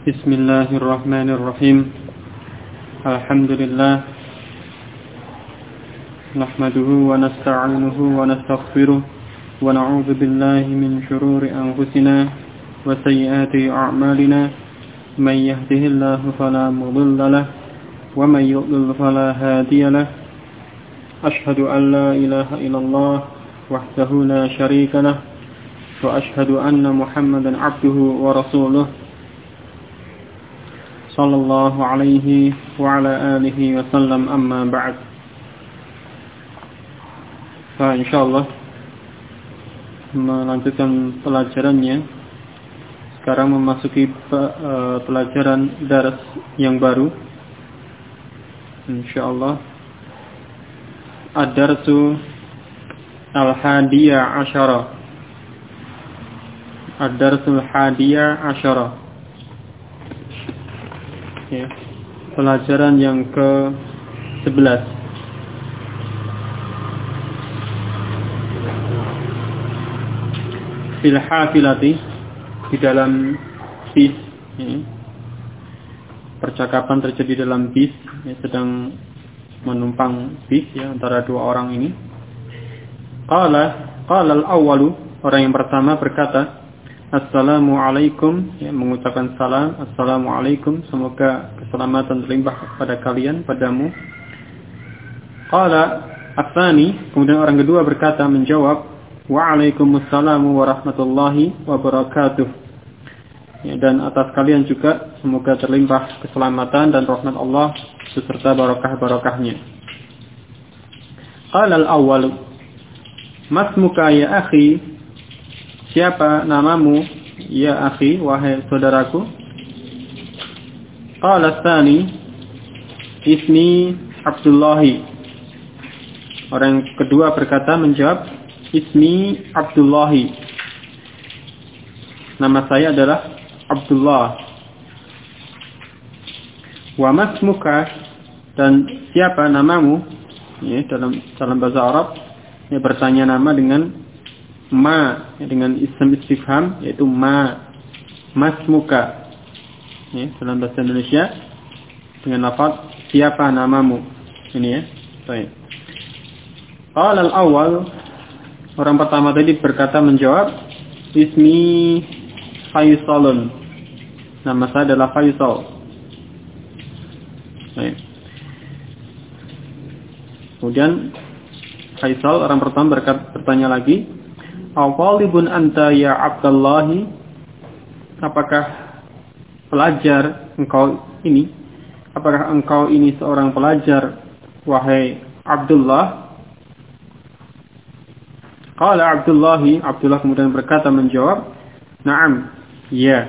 Bismillahirrahmanirrahim. Alhamdulillah. Nahmaduhu wa nasta'inuhu wa nastaghfiruh wa na'udzu billahi min shururi anfusina wa sayyiati a'malina. Man yahdihillahu fala mudilla lahu wa man yudlil fala hadiya lahu. Ashhadu an la ilaha illallah wahdahu la syarika lahu wa ashhadu anna Muhammadan 'abduhu wa rasuluh. Sallallahu alaihi wa ala alihi wa sallam, amma ba'd. Insyaallah melanjutkan pelajarannya. Sekarang memasuki pelajaran daras yang baru. Insyaallah ad-darsu al-hadiyah asyara. Ad-darsul hadiyah asyara. Ya, pelajaran yang ke-11. Fil hafilati, di dalam bis, ya. Percakapan terjadi dalam bis, ya, sedang menumpang bis, ya, antara dua orang ini. Qala al-awwalu, orang yang pertama berkata, Assalamualaikum, ya, mengucapkan salam. Assalamualaikum, semoga keselamatan terlimpah kepada kalian, padamu. Qala atsani, kemudian orang kedua berkata, menjawab, Wa'alaikumussalam warahmatullahi wabarakatuh. Ya, dan atas kalian juga semoga terlimpah keselamatan dan rahmat Allah beserta barakah-barakahnya. Qala al-awwalu, masmuka ya akhi, siapa namamu ya akhi, wahai saudaraku? Qala tsani, ismi Abdullahi. Orang kedua berkata, menjawab, ismi Abdullahi, nama saya adalah Abdullah. Wa masmuka, dan siapa namamu, ya, dalam bahasa Arab, ya, bertanya nama dengan ma, ya, dengan ism istifham, yaitu ma, masmuka, ya, dalam bahasa Indonesia dengan lafaz siapa namamu, ini, ya. Baik. Qala al-awwal, orang pertama tadi berkata, menjawab, ismi Faisalun, nama saya adalah Faisal. Baik. Kemudian Faisal, orang pertama bertanya lagi, Awalibun anta ya Abdullahi, apakah pelajar engkau ini? Apakah engkau ini seorang pelajar, wahai Abdullah? Qala Abdullahi, Abdullah kemudian berkata, menjawab, na'am, ya.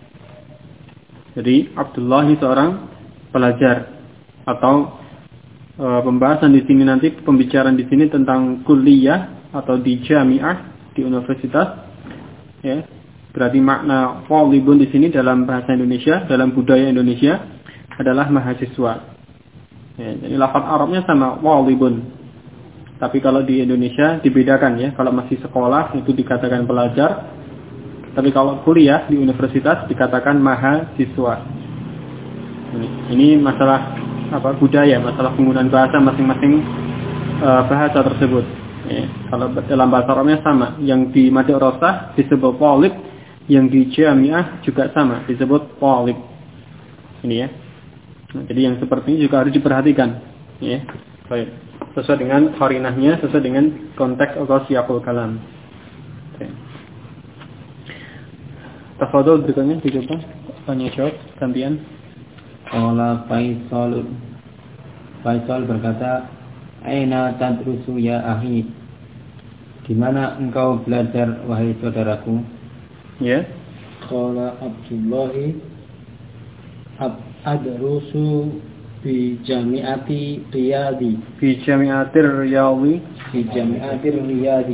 Jadi Abdullahi seorang pelajar. Atau pembahasan di sini nanti, pembicaraan di sini tentang kuliah atau di jamiah, di universitas, ya. Berarti makna talibun di sini dalam bahasa Indonesia, dalam budaya Indonesia adalah mahasiswa. Ya, jadi lafaz Arabnya sama, talibun. Tapi kalau di Indonesia dibedakan, ya. Kalau masih sekolah itu dikatakan pelajar. Tapi kalau kuliah di universitas dikatakan mahasiswa. Ini masalah budaya, masalah penggunaan bahasa masing-masing bahasa tersebut. Ya, kalau dalam bahasa Arabnya sama, yang di madrasah disebut talib, yang di jamiah juga sama, disebut talib. Ini, ya. Nah, jadi yang seperti ini juga harus diperhatikan, ya. Baik. Sesuai dengan qarinahnya, sesuai dengan konteks atau siyaqul kalam. Oke. Tafadhol, berikutnya dicoba tanya jawab gantian. Qala Faisal berkata, aina tadrusu ya akhi, di mana engkau belajar wahai saudaraku? Ya. Qala Abdullahi, adrusu bi jami'ati Riyadi. Fi jami'atir Riyadi. Fi jami'atir Riyadi.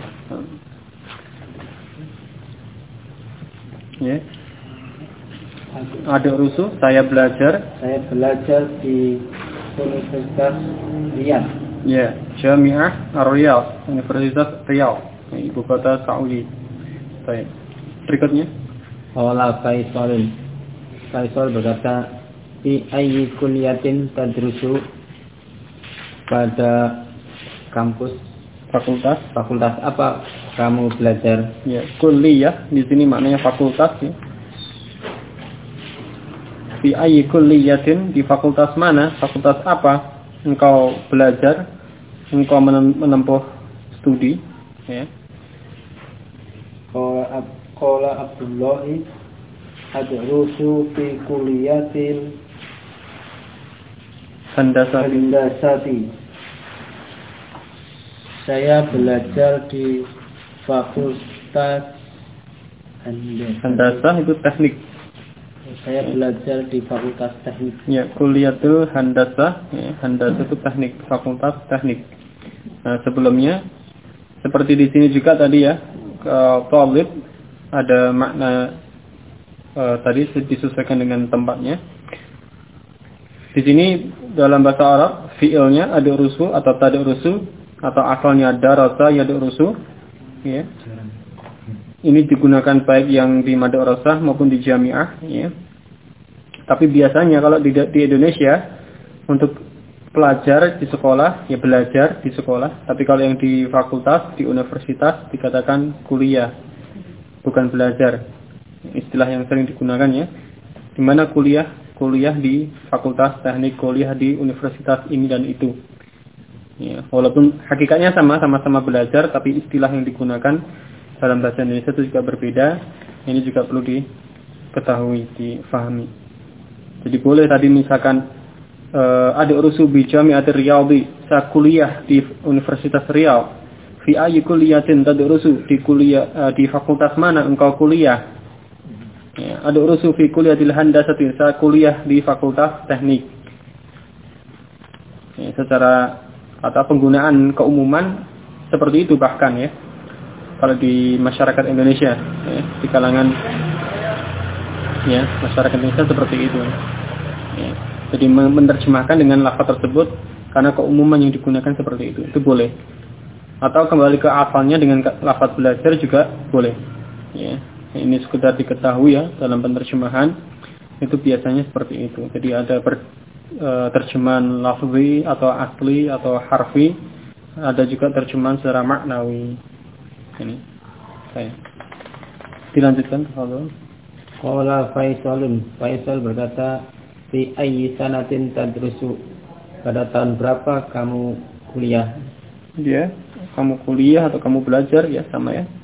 Ya. Adrusu, saya belajar. Saya belajar di Universitas Riyadh. Ya, Jami'ah Ar-Riyadh, Universitas Riyadh, ibu kota Saudi. Baik. Berikutnya. Qala Faisalun, Faisal berkata, fi ayyi kulliyatin tadrusu, pada kampus fakultas apa kamu belajar? Ya, kuliah di sini maknanya fakultas ya. Fi ayyi kulliyatin, di fakultas mana? Fakultas apa engkau belajar? Engkau menempuh studi ya. Qala Abdullah adrusu fi kulliyatil handasati. Saya belajar di fakultas handasah itu teknik. Saya belajar di fakultas teknik. Ya, kuliah itu handasah, ya, handasah itu teknik, fakultas teknik. Nah, sebelumnya seperti di sini juga tadi ya, talib ada makna tadi disesuaikan dengan tempatnya. Di sini dalam bahasa Arab fi'ilnya ada rusu atau tada rusu atau asalnya darasa ya rusu ya. Ini digunakan baik yang di mad rasah maupun di jami'ah ya. Tapi biasanya kalau di Indonesia untuk pelajar di sekolah ya belajar di sekolah, tapi kalau yang di fakultas di universitas dikatakan kuliah bukan belajar. Istilah yang sering digunakan ya. Di mana kuliah di fakultas teknik, kuliah di universitas ini dan itu. Ya, walaupun hakikatnya sama-sama belajar, tapi istilah yang digunakan dalam bahasa Indonesia itu juga berbeda. Ini juga perlu diketahui, difahami. Jadi boleh tadi misalkan ada urusu bi Jami'atir Riyadhi, saya kuliah di Universitas Riau. Fi ayyi kulliyatin tadrusu, di kuliah di fakultas mana engkau kuliah? Ya, ada urusu fi kulliyatil handasati, saya kuliah di fakultas teknik. Ya, secara atau penggunaan keumuman seperti itu bahkan ya. Kalau di masyarakat Indonesia ya, di kalangan ya masyarakat Indonesia seperti itu. Ya, jadi menerjemahkan dengan lafaz tersebut karena keumuman yang digunakan seperti itu boleh. Atau kembali ke asalnya dengan lafaz belajar juga boleh. Ya. Ini sekedar diketahui ya dalam penerjemahan itu biasanya seperti itu. Jadi ada terjemahan lafzi atau asli atau harfi, ada juga terjemahan secara maknawi. Ini saya dilanjutkan kalau Qala Faisal berkata, fi ayyi sanatin tadrusu, pada tahun berapa kamu kuliah? Dia kamu kuliah atau kamu belajar ya sama ya.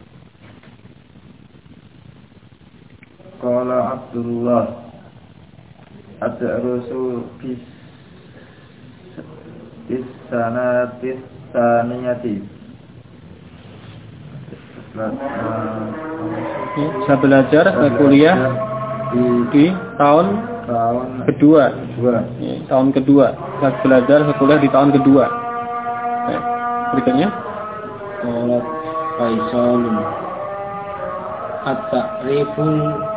Qala Abdullah adrusu bis sanatis saniyati. Saya belajar, saya kuliah di tahun kedua. Ya, tahun kedua. Saya belajar, saya kuliah di tahun kedua. Baik. Berikutnya. Qala Faisal at-ta'riful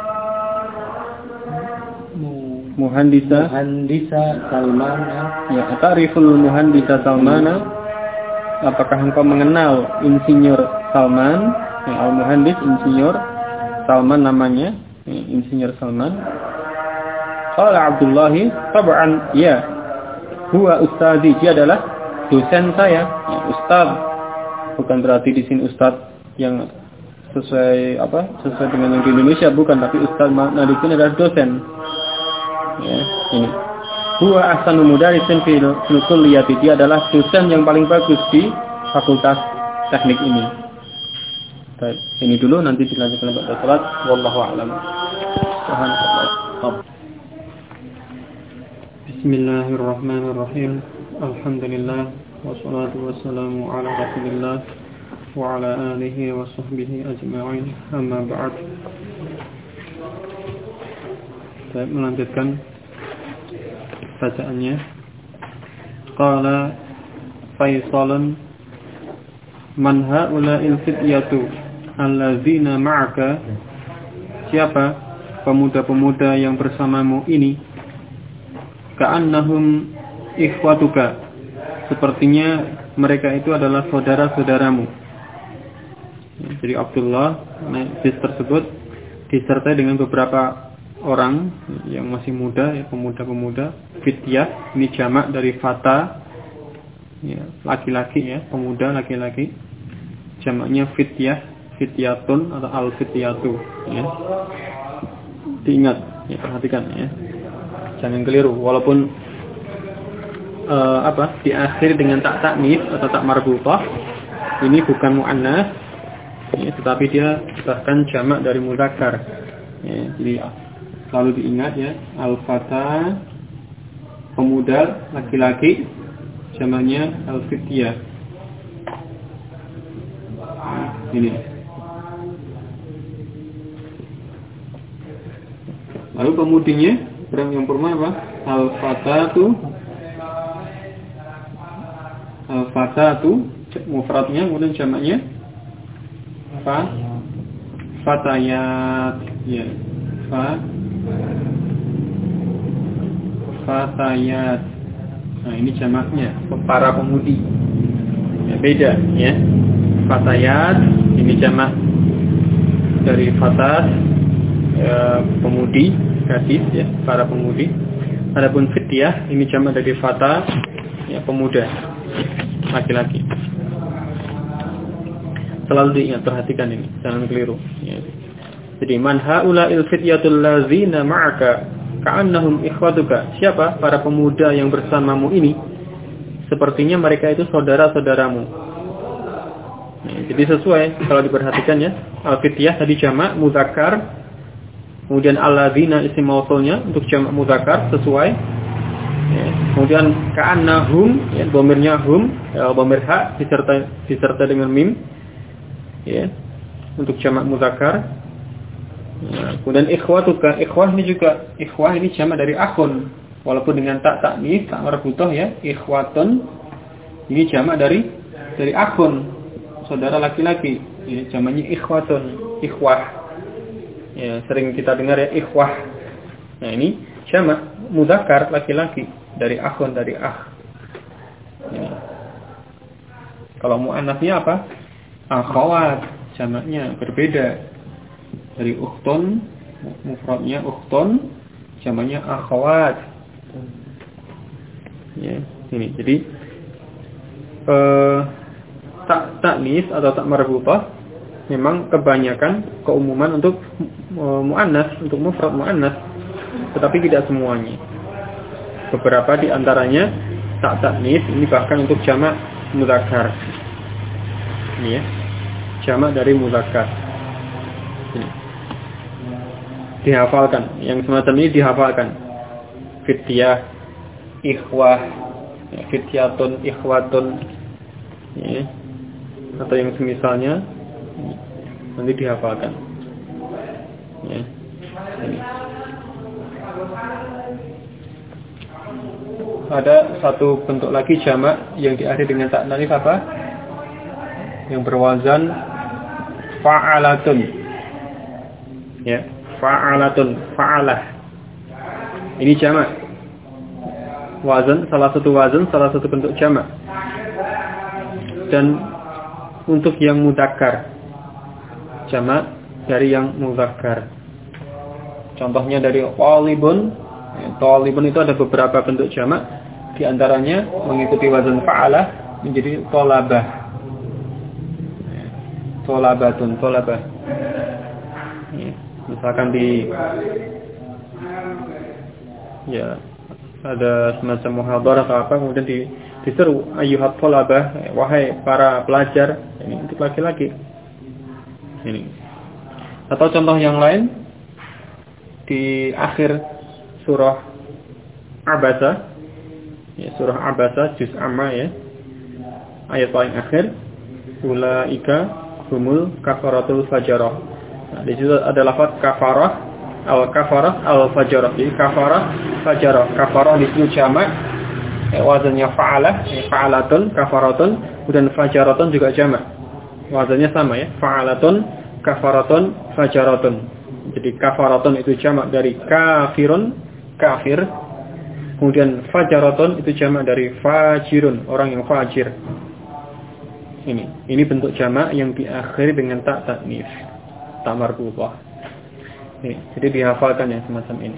muhandisa Salmana. Ya, at-ta'riful muhandisa Salmana. Apakah engkau mengenal insinyur Salman? Ya, al-muhandis insinyur Salman namanya, ya, insinyur Salman. Qala Abdullah, tab'an ya. Huwa ustadi, dia adalah dosen saya, ya, ustaz. Bukan berarti di sini ustaz yang sesuai dengan yang di Indonesia, bukan, tapi ustaz makna di sini adalah dosen. Ya, ini. Huwa ahsanu mudarrisin fil kulliyati, dia adalah dosen yang paling bagus di fakultas teknik ini. Baik, ini dulu nanti dilanjutkan pada salat. Wallahu a'lam. Bismillahirrahmanirrahim. Alhamdulillah wassalatu wassalamu ala Rasulillah wa ala alihi wa sahbihi ajma'in. Amma ba'd. Baik, melanjutkan bacaannya. Qala Faisalun man ha'ula'il fityatu allazina ma'aka, siapa pemuda-pemuda yang bersamamu ini, ka'annahum ikhwatuka, sepertinya mereka itu adalah saudara-saudaramu. Jadi Abdullah, hadis tersebut disertai dengan beberapa orang yang masih muda, ya, pemuda-pemuda. Fityah ini jamak dari fata, ya, laki-laki, ya, pemuda laki-laki. Jamaknya fityah, fityatun atau al-fityatu, ya. Diingat, ya, perhatikan, ya. Jangan keliru, walaupun diakhiri dengan tak taknis atau tak marbutah, ini bukan muannas, ya, tetapi dia bahkan jamak dari mudzakkar, ya. Jadi selalu diingat, ya, al-fata, pemuda laki-laki, jamaknya al-fityah. Ini. Lalu pemudinya yang pertama apa? Al-fatatu mufradnya, kemudian jamaknya fatayat, ya. Fatayat. Nah, ini jamaknya para pemudi. Ya, beda, ya. Fatayat ini jamak dari fatat, ya, pemudi, gadis, ya, para pemudi. Adapun fityah ini jamak dari fata, ya, pemuda, laki-laki. Selalu diingat, perhatikan ini, jangan keliru, ya. Jadi man haula'il fityatul ladzina ma'aka ka'annahum ikhwatuka. Siapa para pemuda yang bersamamu ini? Sepertinya mereka itu saudara-saudaramu. Nah, jadi sesuai kalau diperhatikan, ya. Al-fityah tadi jamak mudzakkar, kemudian alladzina isim mausulnya untuk jamak mudzakkar sesuai. Ya. Kemudian ka'annahum, ya, dhamirnya hum, ya, dhamir ha disertai dengan mim, ya, untuk jamak mudzakkar. Ya, kemudian ikhwatuka, ikhwah ini juga, ikhwah ini jamak dari akhun, walaupun dengan tak taknis, tak marbutah, ya, ikhwatun ini jamak dari akhun, saudara laki-laki, ya, jamaknya ikhwatun, ikhwah, ya, sering kita dengar, ya, ikhwah. Nah, ini jamak mudzakkar laki-laki dari akhun, dari akh, ya. Kalau muannasnya apa? Akhawat, jamaknya berbeda. Dari ukhtun, mufradnya ukhtun, jamaknya akhawat. Ya, ini. Jadi tak taknis atau tak marbutah memang kebanyakan keumuman untuk muannas, untuk mufrad muannas, tetapi tidak semuanya. Beberapa di antaranya tak taknis ini bahkan untuk jamak mudzakkar. Ini, ya, jamak dari mudzakkar. Dihafalkan, yang semacam ini dihafalkan. Fityah, ikhwah, ya, fityatun, ikhwatun, ya, atau yang semisalnya, nanti dihafalkan, ya. Ini. Ada satu bentuk lagi jamak yang diakhiri dengan tak nakif, apa? Yang berwazan fa'alatun, ya. Fa'alatun, fa'alah. Ini jamak. Wazan, salah satu bentuk jamak. Dan untuk yang mudzakkar, jamak dari yang mudzakkar. Contohnya dari talibun. Talibun itu ada beberapa bentuk jamak. Di antaranya mengikuti wazan fa'alah menjadi tolabah. Tolabatun, tolabah. Misalkan ya ada semacam muhadharah atau apa, kemudian diseru ayyuhat thalabah, wahai para pelajar, ini untuk laki-laki. Ini. Atau contoh yang lain di akhir surah Abasa, ya, surah Abasa juz amma, ya, ayat paling akhir, ulaika humul kafaratul fajarah. Nah, di situ ada lafaz kafarah, al-fajarah. Jadi kafarah, fajarah. Kafarah di situ jamak, wazannya fa'alah, fa'alatun, kafaratun, kemudian fajaratun juga jamak. Wazannya sama, ya, fa'alatun, kafaratun, fajaratun. Jadi kafaratun itu jamak dari kafirun, kafir. Kemudian fajaratun itu jamak dari fajirun, orang yang fajir. Ini bentuk jamak yang diakhiri dengan tak taknis, tak marbutah. Jadi dihafalkan ya semacam ini.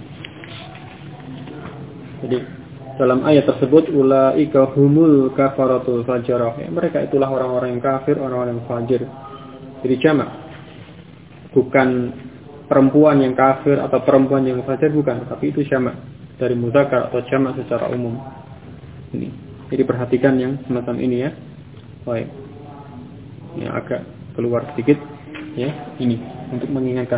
Jadi dalam ayat tersebut ulaika humul kafaratul fajarah. Mereka itulah orang-orang yang kafir, orang-orang yang fajir. Jadi jamak. Bukan perempuan yang kafir atau perempuan yang fajir, bukan, tapi itu jamak dari muzakkar atau jamak secara umum. Ini. Jadi perhatikan yang semacam ini ya. Baik. Yang agak keluar sedikit ya, ini untuk mengingatkan.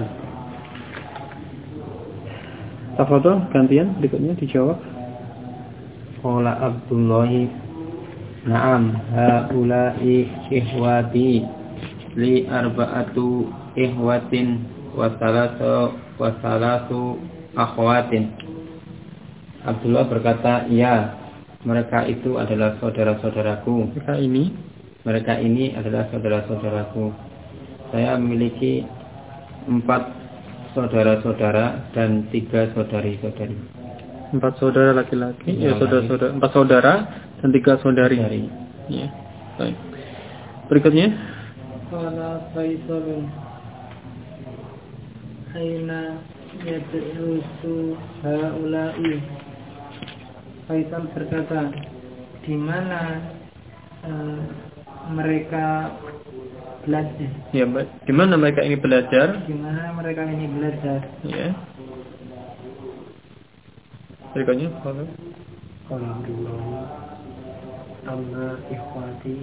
Tafadhol, gantian berikutnya dijawab. Qala Abdullahi na'am haula'i ihwati li arba'atu ihwatin wa salatu akhwatin. Abdullah berkata, ya, mereka itu adalah saudara-saudaraku. Mereka ini adalah saudara-saudaraku. Saya memiliki 4 saudara-saudara dan 3 saudari-saudari. 4 saudara laki-laki, ya saudara-saudara, 4 saudara dan 3 saudari. Ya. Baik. Berikutnya. Qala Faisalun aina yadrusu haula'i. Faisal berkata, di mana mereka belajar? Ya, di mana mereka ini belajar? Di mana mereka ini belajar? Ya. Berikutnya, kalau dulu amma ikhwati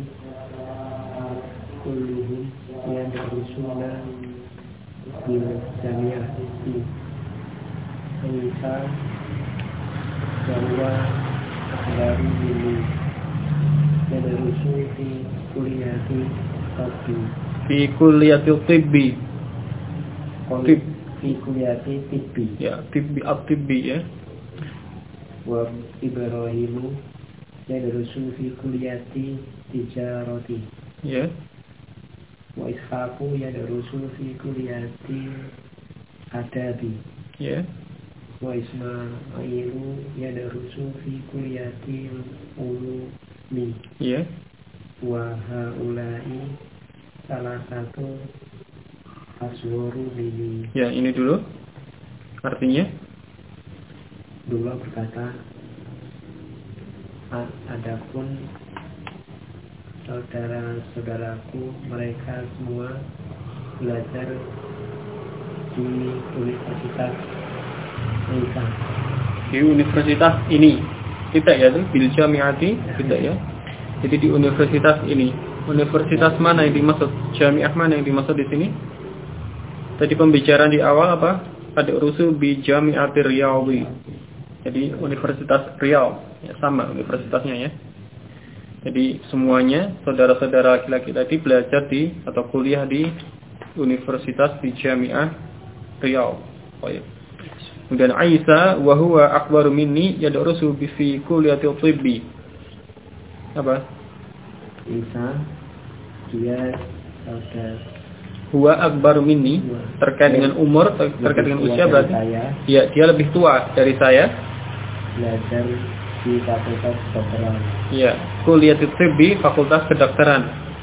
kulluhum yadrusuna bil jami'ah di Isa bahwa dari ini yadrusu di kuliati tibbi. Fi kulliyati tibbi. Fi kuliati tibbi. Ya, tibbi at-tibbi ya. Wa Ibrahimu yadrusu fi kulliyati tijarati. Ya. Wa Ishaqu yadrusu fi kulliyati adabi. Ya. Wa Ismailu yadrusu fi kulliyati ulumi. Ya. Wa haula'i salah satu aswaru ini. Ya, ini dulu. Artinya Dulu berkata, adapun saudara-saudaraku mereka semua belajar di universitas Isa. Di universitas ini. Tidak ya, bil jami'ati, tidak ya. Jadi di universitas ini. Universitas mana yang dimaksud? Jami'ah mana yang dimaksud di sini? Tadi pembicaraan di awal apa? Ada urusu bi Jami'ati Riyawi. Jadi Universitas Riau, ya, sama universitasnya ya. Jadi semuanya saudara-saudara laki-laki tadi belajar di atau kuliah di Universitas di Jami'ah Riau. Oh, ya. Kemudian Isa wa huwa akbaru minni yadrusu bi fi kulliyati tibbi. Apa? Isa dia saudara huwa akbaru minni, terkait dengan umur, terkait dengan usia berarti ya dia lebih tua dari saya. Belajar di fakultas kedokteran. Iya, kuliah tibbi fakultas kedokteran.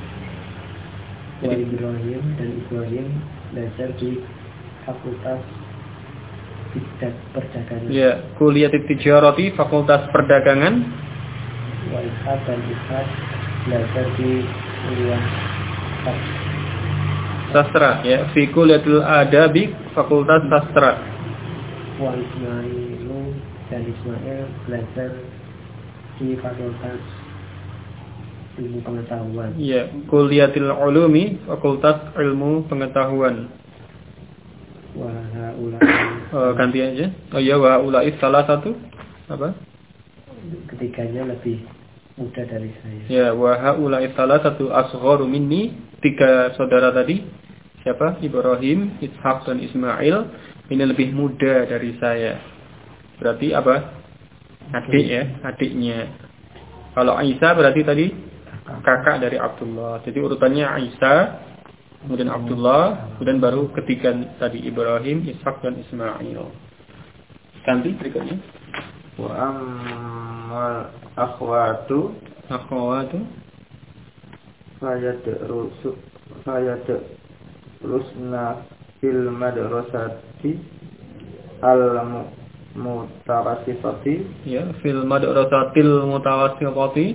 Ibrahim belajar di fakultas perdagangan. Iya, kuliah tijarati fakultas perdagangan. Wa Ishaq dan Ishaq belajar di kuliah sastra, ya, fi kuliatil adabi fakultas sastra. Wa Ismailu dan Ismail belajar di fakultas ilmu pengetahuan. Iya, kuliatil ulumi fakultas ilmu pengetahuan. Wa haula'i ganti aja. Oh iya, wa haula'i salah satu apa? Ketiganya lebih muda dari saya. Ya, wa haula'i salah satu asgharu minni. 3 saudara tadi. Siapa? Ibrahim, Ishaq dan Ismail. Ini lebih muda dari saya. Berarti apa? Adik ya, adiknya. Kalau Isa berarti tadi kakak dari Abdullah. Jadi urutannya Isa, kemudian Abdullah, kemudian baru ketiga tadi Ibrahim, Ishaq dan Ismail. Ganti berikutnya. Wa ammal akhwatu fayadrusna fil madrasati al-mutawassitati. Ya, fil madrasatil mutawassitati.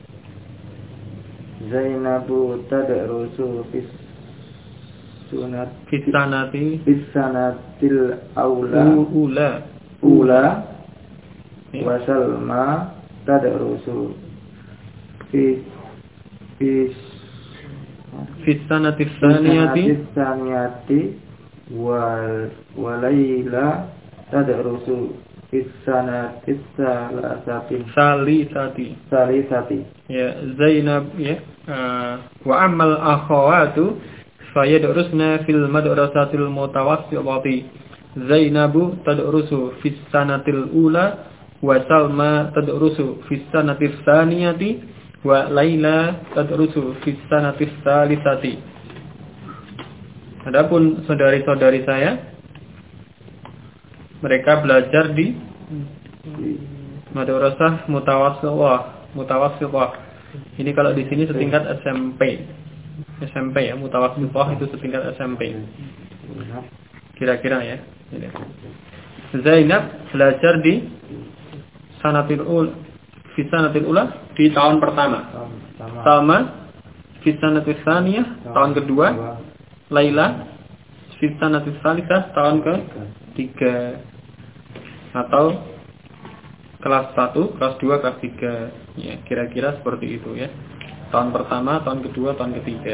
Zainabu tadrusu fis sanatil ula ya. Wa Salma tadrusu fis sanatis saniyati wa Laila tadrusu fis sanatis salisati. Ya, Zainab ya. Wa ammal akhawatu fayadrusna fil madrasatil mutawassitati. Zainabu tadrusu fis sanatil ula wa Salma tadrusu fis sanatis saniyati wa Laila tadrusu fis sanatis salisati. Adapun saudari-saudari saya, mereka belajar di madrasah mutawassithah. Ini kalau di sini setingkat SMP ya, mutawassithah itu setingkat SMP. Kira-kira ya. Zainab belajar di sanatil ula di tahun pertama. Salma fi sanatis saniyah tahun kedua. Laila fi sanatis salisah tahun ketiga. Atau kelas 1, kelas 2, kelas 3. Ya, kira-kira seperti itu ya. Tahun pertama, tahun kedua, tahun ketiga.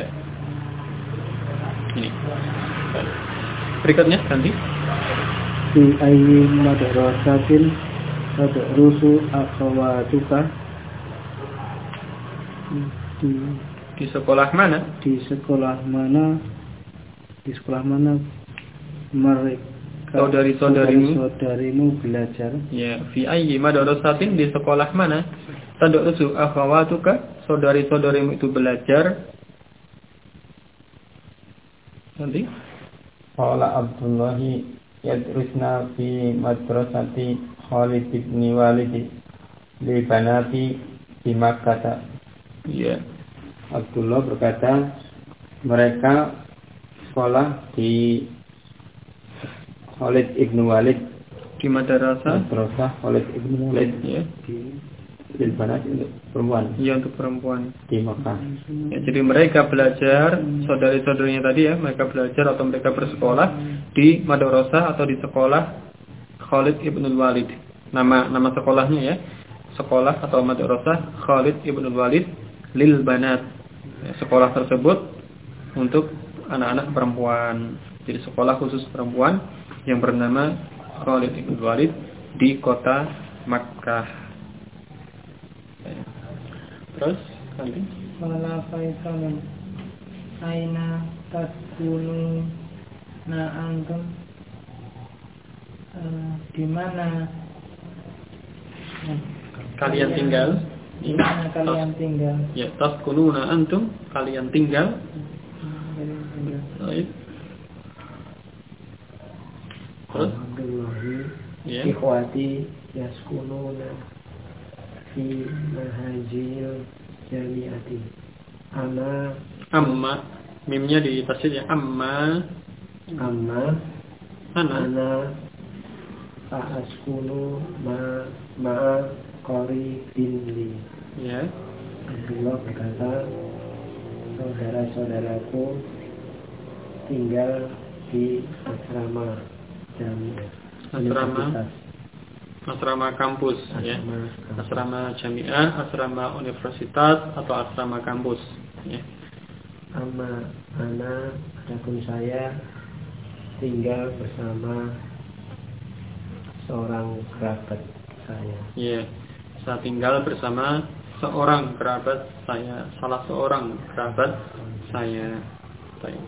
Ini. Berikutnya ganti. Fi ayyi madrasatin tadrusu akhawatuka. Di sekolah mana? Di sekolah mana mereka saudari-saudarimu belajar? Ya, fi ayyi madrasatin, di sekolah mana? Tadrusu akhawatuka, saudari-saudarimu itu belajar. Nanti Qala Abdullahi yadrusna fi madrasati Khalid ibn Walid li banati di Makkah. ya. Abdullah berkata, mereka sekolah di Khalid ibn Walid, Di madrasah Khalid ibn Walid ya. di banat untuk perempuan. Ya, untuk perempuan Di Makkah. ya. Jadi mereka belajar, saudari-saudarinya tadi ya, mereka belajar atau mereka bersekolah di madrasah atau di sekolah Khalid ibn Walid. Nama sekolahnya ya, sekolah atau madrasah Khalid ibn Walid lil banat. Ya, sekolah tersebut untuk anak-anak perempuan. Jadi sekolah khusus perempuan yang bernama Khalid ibn Walid di kota Makkah. Terus nanti Wala faisalun aina taskunu na antum, di mana kalian tinggal? Di mana kalian tinggal? Ya, taskununa antum, kalian tinggal. Baik. Terus ya. Ikhwati yaskununa fi mahajil jamiati. Amma, mimnya di tasydid ya, amma ana askunu ma qaribin li. ya. Abdullah berkata, saudara-saudaraku tinggal di asrama jamiah, asrama kampus ya. Asrama jamiah, asrama universitas atau asrama kampus ya. Adapun saya tinggal bersama seorang kerabat saya. Ya, saya tinggal bersama seorang kerabat saya, salah seorang kerabat saya. Baik.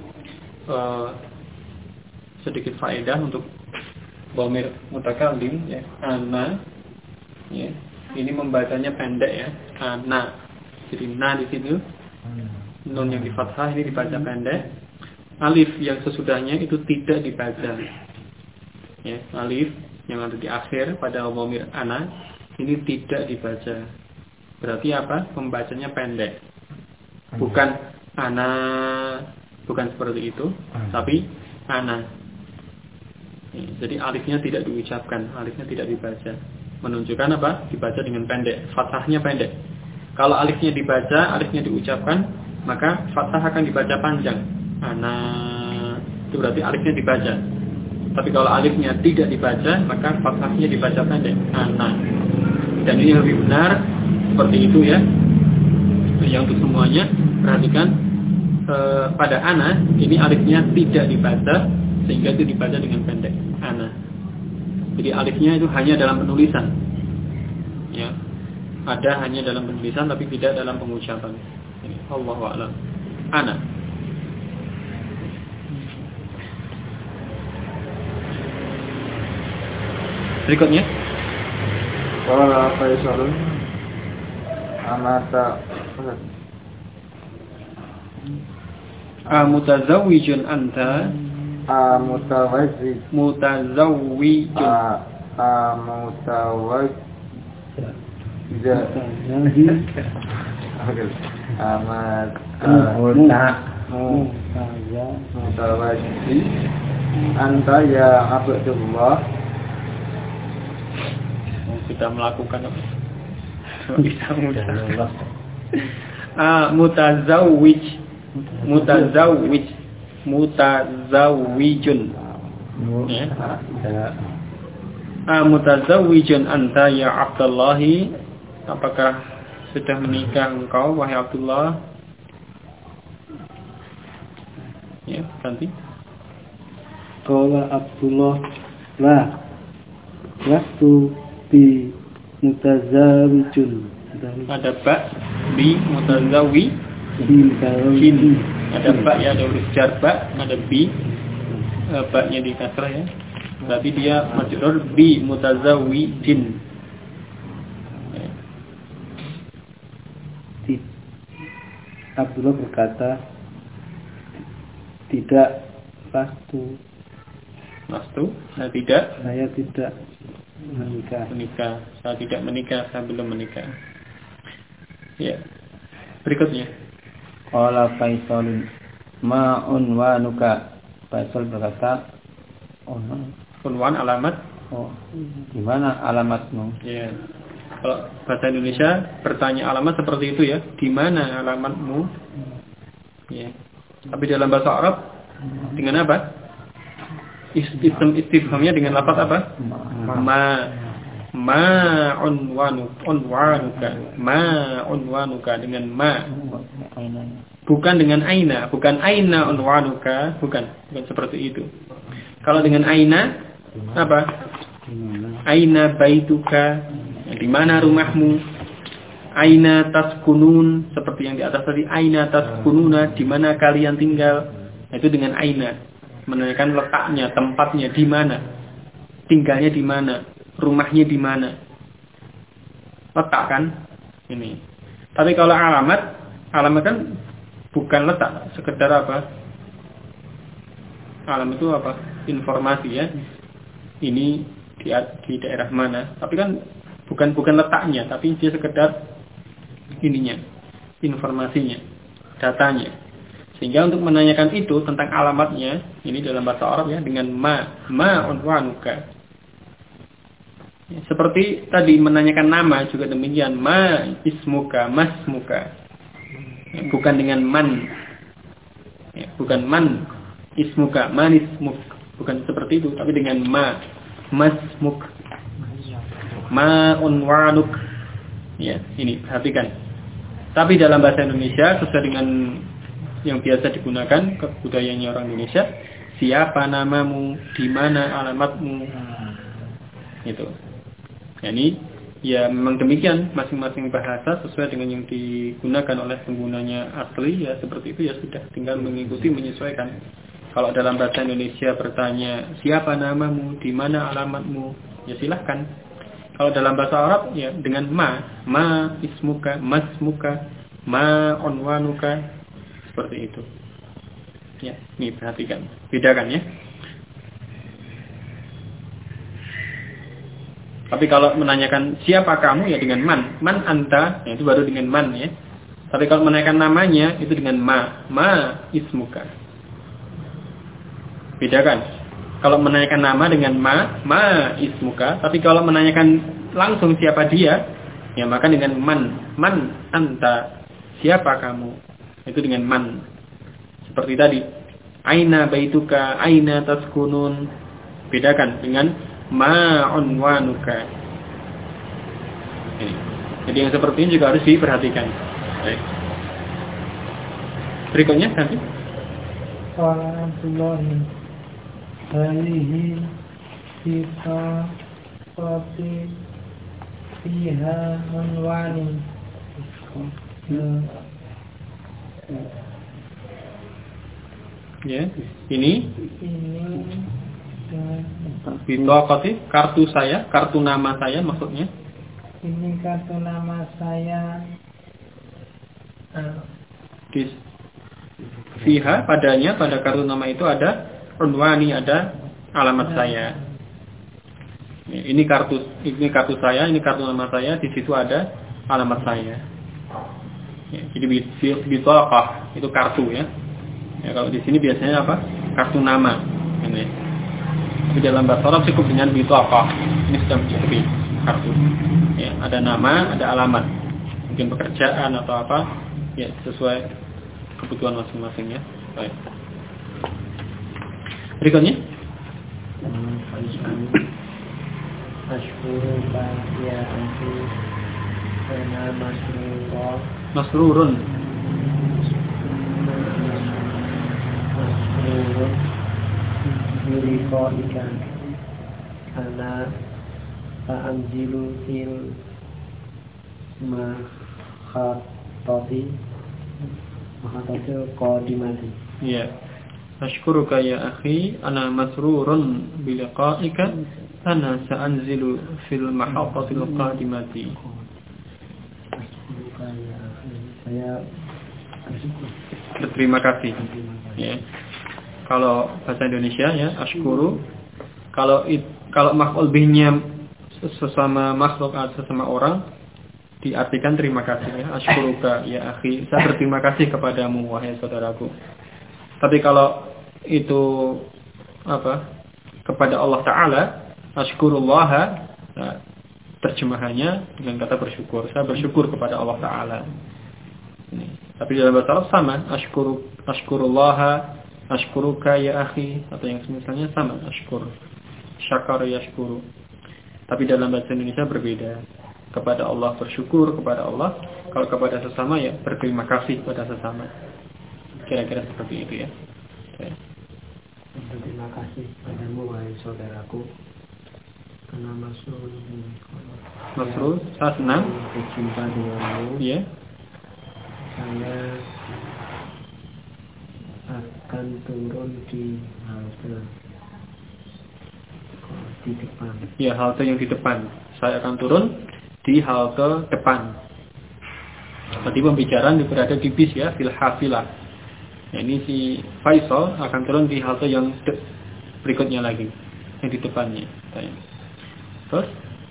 Sedikit faedah untuk dhamir mutakallim ya, ana ya. Ini membacanya pendek ya, ana. Jadi na di sini nun yang di fathah ini dibaca pendek. Alif yang sesudahnya itu tidak dibaca. Ya, alif yang ada di akhir pada dhamir ana ini tidak dibaca. Berarti apa? Pembacanya pendek. Bukan ana, bukan seperti itu, tapi ana. Jadi alifnya tidak diucapkan, alifnya tidak dibaca. Menunjukkan apa? Dibaca dengan pendek, fathahnya pendek. Kalau alifnya dibaca, alifnya diucapkan, maka fathah akan dibaca panjang. Ana, itu berarti alifnya dibaca. Tapi kalau alifnya tidak dibaca, maka fathahnya dibaca pendek. Ana. Dan ini lebih benar seperti itu ya. Yang untuk semuanya, perhatikan pada ana, ini alifnya tidak dibaca, sehingga itu dibaca dengan pendek. Ana. Jadi alifnya itu hanya dalam penulisan. Ya. Ada hanya dalam penulisan tapi tidak dalam pengucapan. Ini Allahu a'lam. Ana. Berikutnya. Qala Faisalun amata Mutazawwijun anta. mutawajjid Mutazawwijun. mutawajjid amat mutawajjid anta ya Abdullah. Sudah melakukan apa? Bisa mudah. Mutazawwij. Mutazawwijun. Ya. Mutazawwijun anta ya Abdullah. Apakah sudah menikah engkau wahai Abdullah? Ya, ganti. Qala Abdullah la lastu bi mutazawijun. Ada ba bi mutazawwi Bin. ada ba ya, ada huruf jar ba, ada bi, ba-nya di kasrah ya. Berarti dia majrur bi mutazawwijin. Abdullah berkata, tidak lastu. Saya tidak menikah. Saya tidak menikah, saya belum menikah. Ya. Berikutnya. Qala Faisalun ma unwanuka. Faisal berkata, Unwan alamat. Di mana alamatmu? Ya. Kalau bahasa Indonesia bertanya alamat seperti itu ya. Di mana alamatmu? Ya. Tapi dalam bahasa Arab dengan apa? Istifhamnya dengan lafaz apa? Ma unwanuka. Ma unwanuka dengan ma. Bukan dengan aina, bukan aina unwanuka, bukan seperti itu. Kalau dengan aina apa? Aina baituka, di mana rumahmu? Aina taskunun, seperti yang di atas tadi. Aina taskununa, di mana kalian tinggal? Itu dengan aina, menanyakan letaknya, tempatnya di mana, tinggalnya di mana, rumahnya di mana. Letak kan? Ini. Tapi kalau alamat kan bukan letak, sekedar apa? Alamat itu apa? Informasi ya. Ini di daerah mana? Tapi kan bukan letaknya, tapi dia sekedar ininya, informasinya, datanya. Sehingga untuk menanyakan itu tentang alamatnya, ini dalam bahasa Arab ya, dengan ma unwanuka. Seperti tadi menanyakan nama juga demikian, ma ismuka, masmuka. Bukan dengan man. Ya, bukan man ismuka, man ismuk. Bukan seperti itu, tapi dengan masmuk. Ma unwanuk. Ya, ini perhatikan. Tapi dalam bahasa Indonesia sesuai dengan yang biasa digunakan kebudayaannya orang Indonesia, siapa namamu, di mana alamatmu. Itu. Yani ya memang demikian, masing-masing bahasa sesuai dengan yang digunakan oleh penggunanya asli ya, seperti itu ya sudah, tinggal mengikuti, menyesuaikan. Kalau dalam bahasa Indonesia bertanya siapa namamu, di mana alamatmu, ya silahkan. Kalau dalam bahasa Arab ya dengan ma ismuka, masmuka, ma unwanuka, seperti itu. Ya, ini perhatikan, bedakan ya. Tapi kalau menanyakan siapa kamu ya dengan man anta, ya itu baru dengan man ya. Tapi kalau menanyakan namanya itu dengan ma ismuka. Bedakan. Kalau menanyakan nama dengan ma ismuka, tapi kalau menanyakan langsung siapa dia, ya maka dengan man anta, siapa kamu, itu dengan man. Seperti tadi, aina baituka, aina taskunun, bedakan dengan ma unwanuka. Jadi yang seperti ini juga harus diperhatikan. Baik. Berikutnya nanti. Qala Abdullah halihi kita qati fiha unwani. Ya, ini bitaqati, kartu saya, kartu nama saya maksudnya. Ini kartu nama saya. Fiha, padanya, pada kartu nama itu ada unwani, ada alamat saya. Ini kartu saya, ini kartu nama saya, di situ ada alamat saya. Ya, jadi bitaqah itu kartu ya. Ya, kalau di sini biasanya apa? Kartu nama. Ini. Tapi dalam bahasa Arab cukup dengan bitaqah. Ini sudah mencukupi kartu. Ya, ada nama, ada alamat. Mungkin pekerjaan atau apa? Ya, sesuai kebutuhan masing-masing ya. Baik. Berikutnya. Asykuruka ya anti ana Masrurun. Biriko ikan ana ta'anzilu fil makhatati qadimati. Ya. Ashkuruka ya akhi, ana masrurun biliqa'ika, ana sa'anzilu fil mahattatil qadimati. Ashkuruka ya akhi, saya berterima kasih. Ya. Kalau bahasa Indonesia ya, ashkuru. Kalau maf'ul bihnya sesama makhluk atau sesama orang, diartikan terima kasih ya. Ashkuruka ya akhi, saya berterima kasih kepadamu wahai saudaraku. Tapi kalau itu kepada Allah Ta'ala, ashkurullah, nah, terjemahannya dengan kata bersyukur. Saya bersyukur kepada Allah Ta'ala. Tapi dalam bahasa Arab sama, ashkurullah, ashkuruka ya akhi, atau yang semisalnya sama, ashkur, syakar yashkuru. Tapi dalam bahasa Indonesia berbeda. Kepada Allah bersyukur kepada Allah, kalau kepada sesama ya berterima kasih kepada sesama. Kira-kira seperti itu ya. Terima kasih padamu wahai saudaraku. Karena Masrur, saya senang berjumpa denganmu. Ya. Saya akan turun di halte di depan. Ya, halte yang di depan. Saya akan turun di halte depan. Tadi pembicaraan berada di bis ya, fil hafilah. Nah, ini si Faisal akan turun di halte yang berikutnya lagi, yang di depannya. Terus?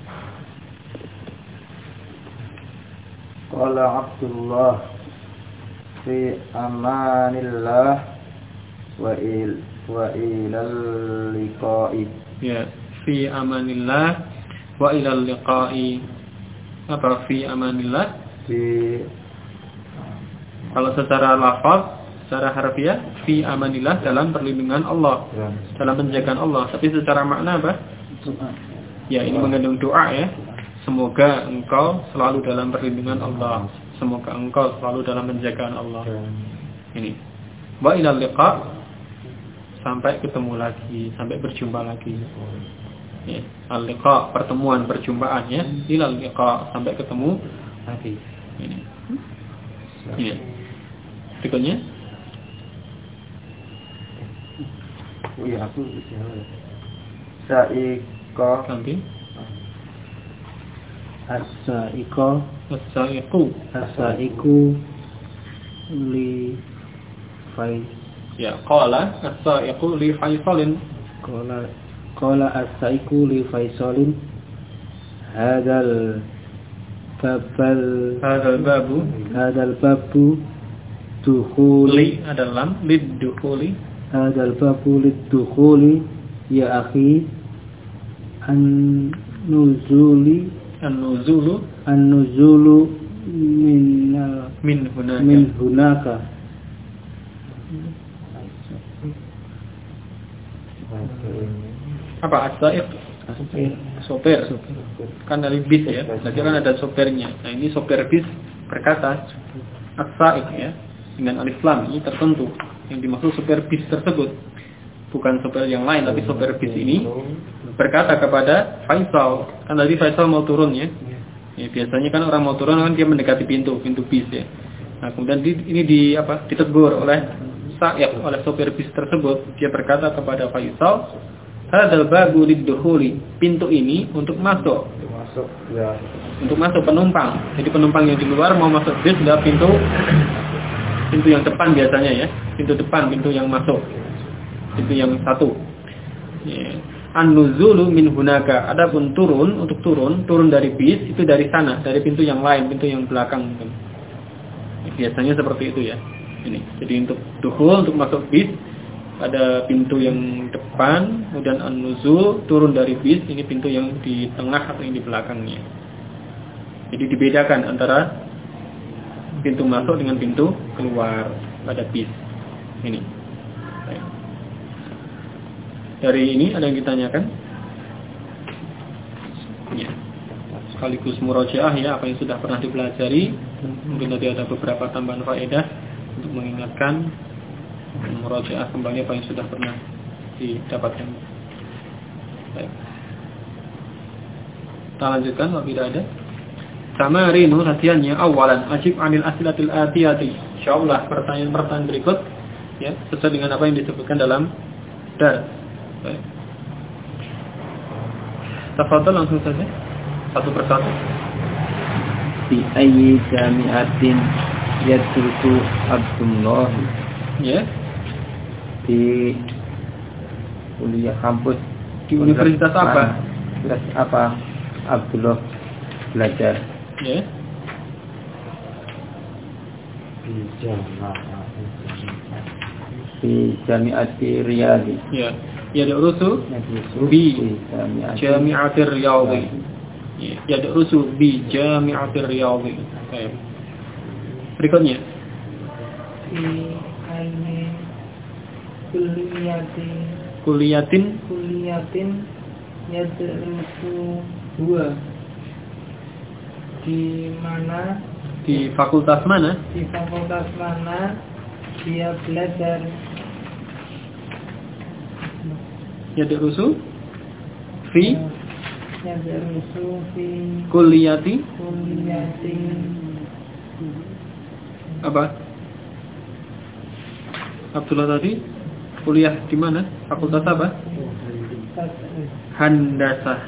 Qala Abdullah fi amanillah wa ilal liqa'i. Ya, fi amanillah wa ilal liqa'i. Apa fi amanillah? Kalau secara lafaz, secara harfiah, fi amanillah, dalam perlindungan Allah, dalam penjagaan Allah. Tapi secara makna apa? Ya, ini mengandung doa ya. Semoga engkau selalu dalam perlindungan Allah. Semoga engkau selalu dalam penjagaan Allah. Ini. Wa ilal liqa', sampai ketemu lagi, sampai berjumpa lagi. Ya, al-liqa', pertemuan, perjumpaan ya. Ilal liqa', sampai ketemu lagi. Ini. Ya. Berikutnya. Iya, aku Sa'iqa Nanti As-sa'iqa As-sa'iqu li Fai. Ya, qala as-sa'iqu li Faisalin. Qala as-sa'iqu li Faisalin. Hadal babu dukhuli Li adalah lid dukhuli. hadzal babu lid-dukhuli ya akhi an-nuzulu min hunaka. Apa as-sa'iq? Sopir. Kan dari bis ya. Berarti kan ada sopirnya. Nah, ini sopir bis berkata as-sa'iq ya, dengan alif lam ini tertentu. Yang dimaksud sopir bis tersebut bukan sopir yang lain, tapi sopir bis ini berkata kepada Faisal. Kan tadi Faisal mau turun ya. Ya, biasanya kan orang mau turun kan dia mendekati pintu bis ya. Nah, kemudian ini ditegur oleh sa'iq, oleh sopir bis tersebut. Dia berkata kepada Faisal, hadzal babu lid-dukhuli, pintu ini untuk masuk ya. Untuk masuk penumpang. Jadi penumpang yang di luar mau masuk bis sudah pintu yang depan biasanya ya. Pintu depan, pintu yang masuk. Pintu yang satu. Ya. An-nuzulu min hunaka. Adapun untuk turun dari bis itu dari sana, dari pintu yang lain, pintu yang belakang mungkin. Biasanya seperti itu ya. Ini. Jadi untuk dukhul, untuk masuk bis ada pintu yang depan, kemudian an-nuzul, turun dari bis, ini pintu yang di tengah atau yang di belakangnya. Jadi dibedakan antara pintu masuk dengan pintu keluar pada bis. Ini. Baik. Dari ini ada yang ditanyakan? Ya. Sekaligus murojaah ya, apa yang sudah pernah dipelajari. Mungkin nanti ada beberapa tambahan faedah untuk mengingatkan, murojaah kembali apa yang sudah pernah didapatkan. Baik. Kita lanjutkan kalau tidak ada. Tamarinu latihannya awalan ajib anil asilatil atiyati. Insyaallah pertanyaan-pertanyaan berikut ya sesuai dengan apa yang disebutkan dalam dar. Baik. Tafadhol langsung saja. Satu persatu. Fi ayyi jami'atin yadrusu Abdullah. Ya. Di kuliah kampus di universitas apa? Universitas apa Abdullah belajar? Ya. Di Jami'ati Riyadhi. Ya. Yadrusu bi Jami'ati Riyadhi. Ya. Yadrusu bi Jami'ati Riyadhi. Baik. Berikutnya. Kuliyatin yadrusu huwa, di mana, di fakultas mana dia belajar. Yadrusu fi kuliyatin kuliyati apa? Abdullah tadi kuliah di mana? Fakultas apa? Handasah.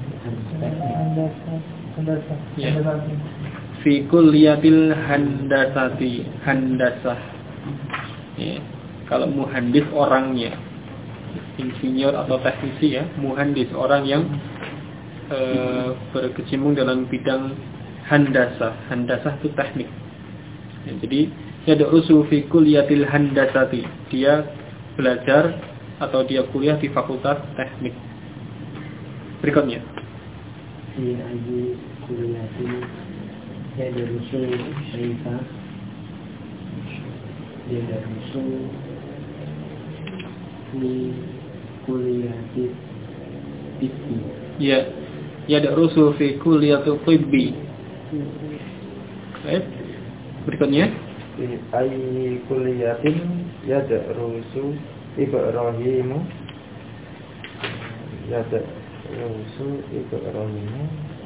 Ya. Fi kulliyatil handasati. Handasah. Ya. Kalau muhandis orangnya, insinyur atau teknisi ya, muhandis orang yang berkecimpung dalam bidang handasah. Handasah itu teknik. Ya, jadi yadrusu fi kulliyatil handasati. Dia belajar atau dia kuliah di fakultas teknik. Berikutnya. Di ayyi kuliyatin yadrusu syaifa. Yadrusu fi kuliyatin tibbi. Ya, yadrusu fi kuliyatil tibbi. Baik. Berikutnya. Di ayyi kuliyatin yadrusu Ibrahimu. Yadrusu Ibrahimu.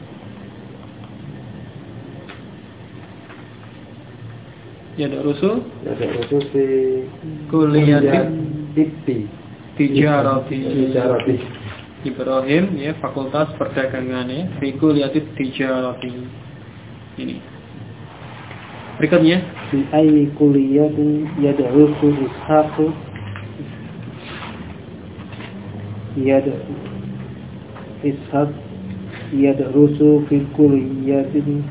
Yadrusu fi kuliyatin tijarati. Ibrahim ya, fakultas perdagangan ya, fi kuliyatit tijarati. Ini. Berikutnya. Di ayyi kuliyatin yadrusu Ishaqu. Ishaq yadrusu fi kulliyatin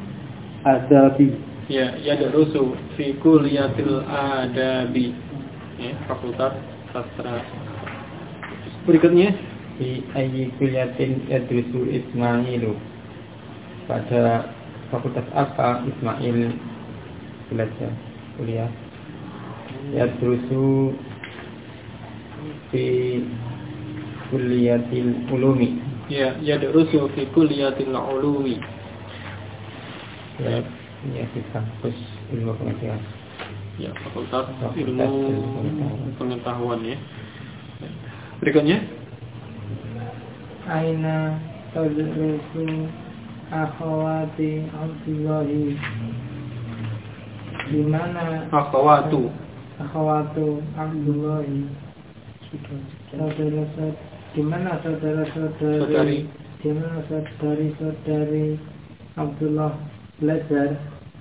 adabi. Ya, yadrusu fi kulliyatil adabi. ya, Fakultas Sastra. Berikutnya Fi ayyi kulliyatin yadrusu Ismailu. Pada fakultas apa Ismail belajar kuliah? Yadrusu fi kulliyatil ulumi. ya, yadrusu fi kulliyatil ulumi. Ya, di kampus ilmu pengetahuan. Ya, Fakultas Ilmu Pengetahuan ya. Berikutnya Aina tadrusu akhawati Abdullahi. Di mana akhawatu Abdullahi? Saudara-saudari, di mana saudara-saudari? Di mana saudari-saudari Abdullah belajar?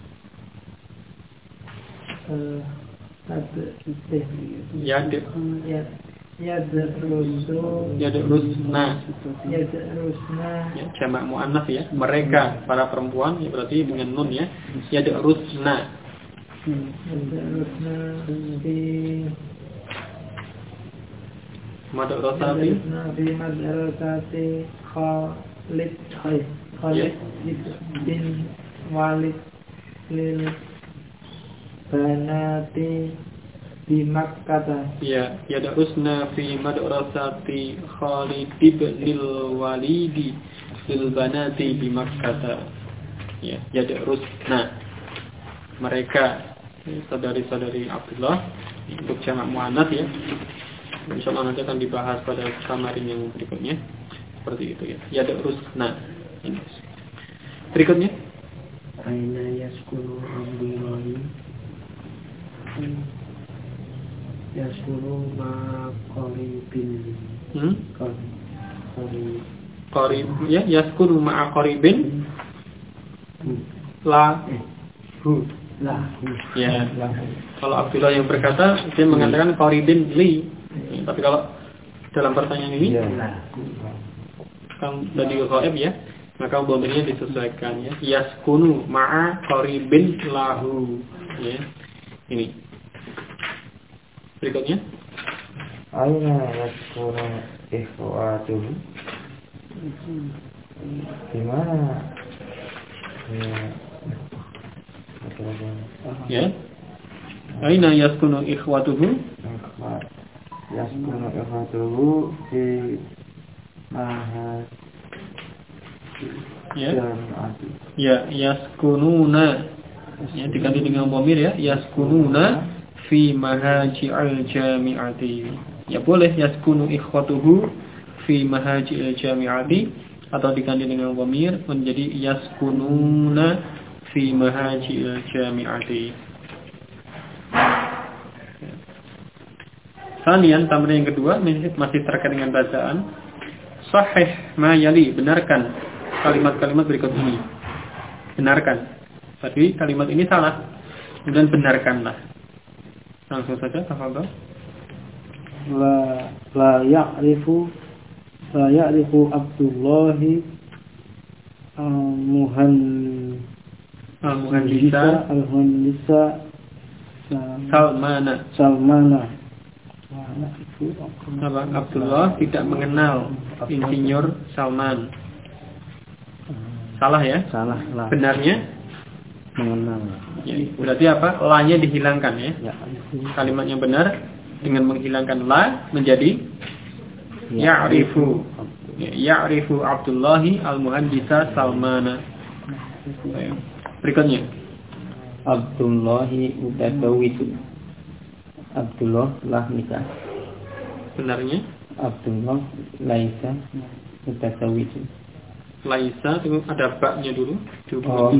Yadrusna. Ya, jamak muannas ya. Mereka para perempuan ya, berarti dengan nun ya. Yadrusna. Fi madrasati Khalid bin Walid lil banati di Makkah. Ya, yadrusna fi madrasati Khalid bin Walid lil banati di Makkah. Ya, yadrusna. Mereka saudari-saudari Abdullah untuk jamak muannas ya. Insyaallah nanti akan dibahas pada samarin yang berikutnya. Seperti itu ya. Yadrusna. Berikutnya Aina yaskunu Abdullahi. Yaskunu ma qaribin. Qarib ya, yaskunu ma'a qaribin. Ya. Kalau Abdullah yang berkata, dia mengatakan qaribin li. Tapi kalau dalam pertanyaan ini kan tadi ghaib ya, maka dhamirnya disesuaikan ya. Yaskunu ma'a qaribin lahu ya. Ini. Berikutnya Aina yaskunu ikhwatuhu. Di mana? Ya. Aina yaskunu ikhwatuhu? Yaskunu ikhwatuhu fi mahad. Ya. Ya, yaskununa. Ya, diganti dengan dhamir ya. Yaskununa fi mahaji'il jami'ati. Ya boleh yaskunu ikhwatuhu fi mahaji'il jami'ati atau diganti dengan dhamir menjadi yaskununa fi mahaji'il jami'ati. Sanian, tamrin yang kedua masih terkait dengan bacaan. Sahih ma yali, benarkan kalimat-kalimat berikut ini. Benarkan. Tadi kalimat ini salah. Kemudian benarkanlah. Langsung saja, tafadhol. La ya'rifu Abdullahi al-muhandisa Salmana. Abdullah tidak mengenal insinyur Salman. Salah ya? Salah. Benarnya Mengenal. ya, berarti apa? La-nya dihilangkan ya. Kalimat yang benar dengan menghilangkan la menjadi ya'rifu. Ya'rifu Abdullahi al-muhandisa Salmana. Berikutnya Abdullahi mutazawwij. Abdullah telah nikah. benarnya Abdullah laisa mutazawwij. Laisa itu ada baknya dulu. Oh,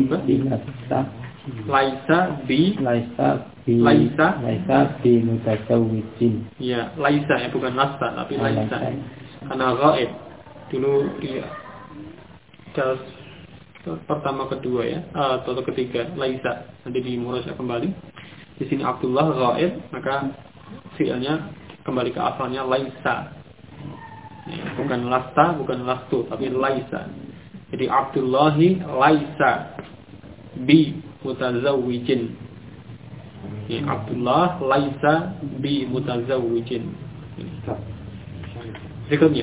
Laisa bi mutazawwijin. ya, laisa ya, bukan lasta tapi laisa. Karena ghaib dulu dia pertama kedua ya, atau ketiga laisa, nanti dimurasya kembali. Di sini Abdullah ghaib, maka fi'ilnya kembali ke asalnya laisa. Bukan lasta, bukan lastu, tapi laisa. Jadi Abdullahi laisa bi mutazawwijin. Ya, Abdullah laisa bi mutazawwijin. Berikutnya.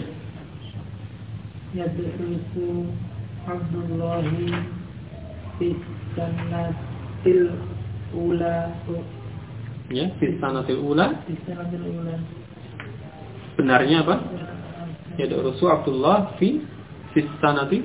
Yadrusu Abdullahi fi sanatil ula. Ya, fi sanatil ula. Fi sanatil ula. Benarnya apa? Yadrusu Abdullah fi sanati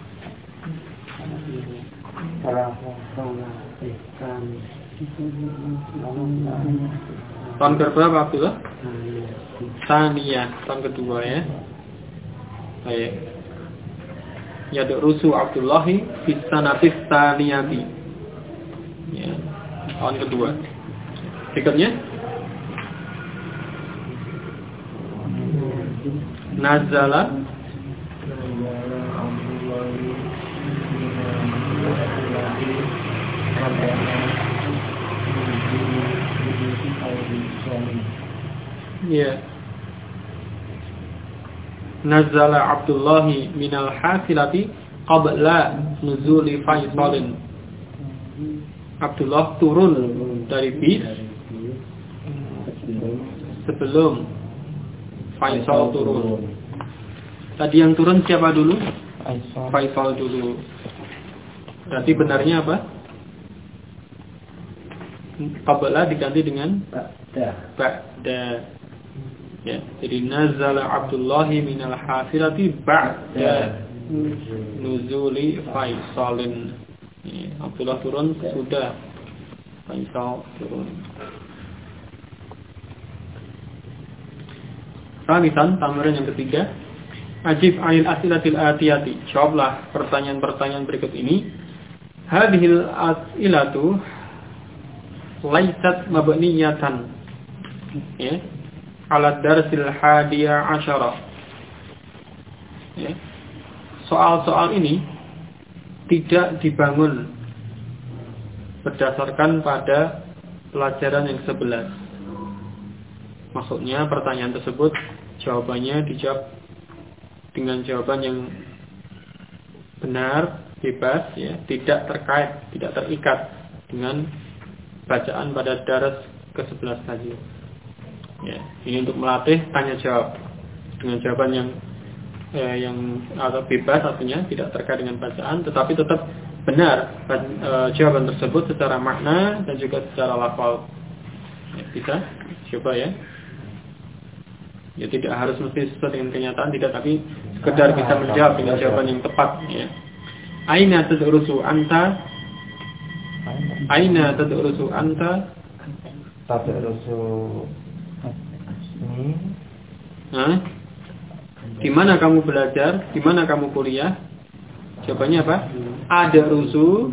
tahun berapa Abdullah? Saniyah, tahun kedua ya. Baik. Yadrusu Abdullahi fi sanati saniyati. Ya, tahun kedua. Berikutnya Nazala ya. Nazala Abdullahi minal hasilati qabla nuzuli Faisalin. Abdullah turun dari bis sebelum Faisal turun. Tadi yang turun siapa dulu? Faisal dulu. Berarti benarnya apa? Qabla diganti dengan ba'da. Ya, jadi nazala Abdullahi minal hafirati ba'da nuzuli Faisalin. Ya, Abdullah turun sudah Faisal turun. Ramisan, tambahan yang ketiga. Ajib anil asilatil atiyati. Jawablah pertanyaan-pertanyaan berikut ini. Hadhil asilatu laisat mabniyatan. Ya. Ala darsil hadiya asyara. Ya. Soal-soal ini tidak dibangun berdasarkan pada pelajaran yang 11. Maksudnya pertanyaan tersebut jawabannya dijawab dengan jawaban yang benar, bebas, ya, tidak terkait, tidak terikat dengan bacaan pada daras ke-11 tadi. Ya, ini untuk melatih tanya jawab dengan jawaban yang atau bebas, artinya tidak terkait dengan bacaan, tetapi tetap benar jawaban tersebut secara makna dan juga secara lafal. Ya, bisa coba ya. Ya, tidak harus mesti sesuai dengan kenyataan, tidak, tapi sekedar bisa menjawab dengan jawaban yang tepat. Ya. Aina tadrusu anta? Aina tadrusu anta? Tadrusu ini. Hah? Di mana kamu belajar? Di mana kamu kuliah? Jawabannya apa? Ada rusu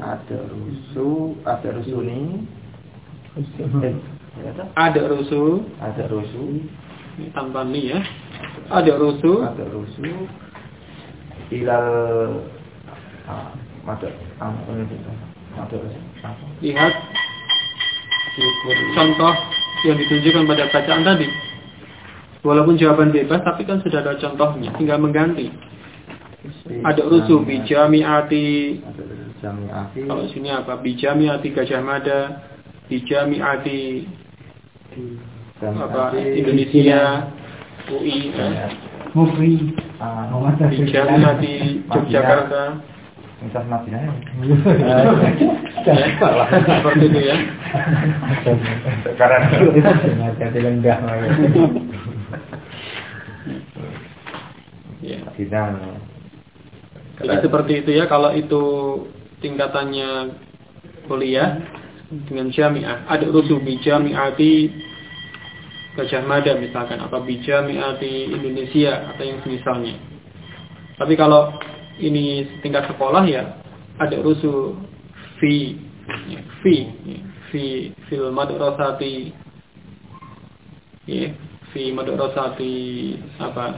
ini. Ada rusu. Ini tanpa ni ya. Ada rusu ilal lihat contoh yang ditunjukkan pada bacaan tadi. Walaupun jawaban bebas, tapi kan sudah ada contohnya, tinggal mengganti. Ada rusu bijamiati. Kalau sini apa? Bijamiati Gajah Mada, bijamiati apa? Indonesia, UI, bijamiati Yogyakarta. Misal Madinah. Seperti itu ya. Sekarang jadi lenggah. Ya. Jadi seperti itu ya, kalau itu tingkatannya kuliah dengan jami'ah. Ada rusu bijami'ati Gajah Mada misalkan, atau bijami'ati Indonesia atau yang semisalnya. Tapi kalau ini tingkat sekolah ya ada rusu fi fil madrasati, ya, fi madrasati apa?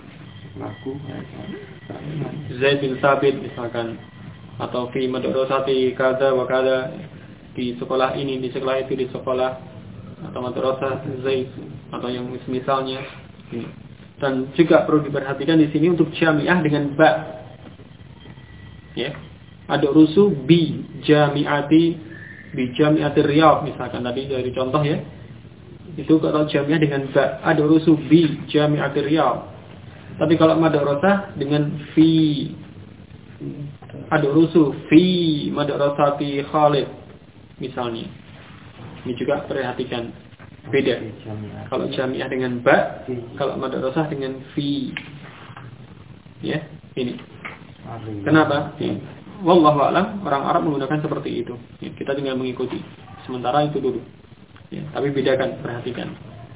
Zaid bin Sabit misalkan, atau fi madrasati kada wa kada, di sekolah ini, di sekolah itu, di sekolah atau madrasah Zaid atau yang misalnya. Dan juga perlu diperhatikan di sini untuk jami'ah dengan ba. Ya. Ada rusu bi jami'ati Bi Jami'atir Riyadh misalkan tadi dari contoh ya. Itu kalau jami'ah dengan ba, adrusu bi Jami'atir Riyadh. Tapi kalau madrasah dengan fi, adrusu fi madrasati Khalid misalnya. Ini juga perhatikan beda. Kalau jami'ah dengan ba, kalau madrasah dengan fi. Ya, ini. Kenapa? Wallahu a'lam, orang Arab menggunakan seperti itu. Ya, kita tinggal mengikuti. Sementara itu dulu. Ya, tapi bedakan, perhatikan.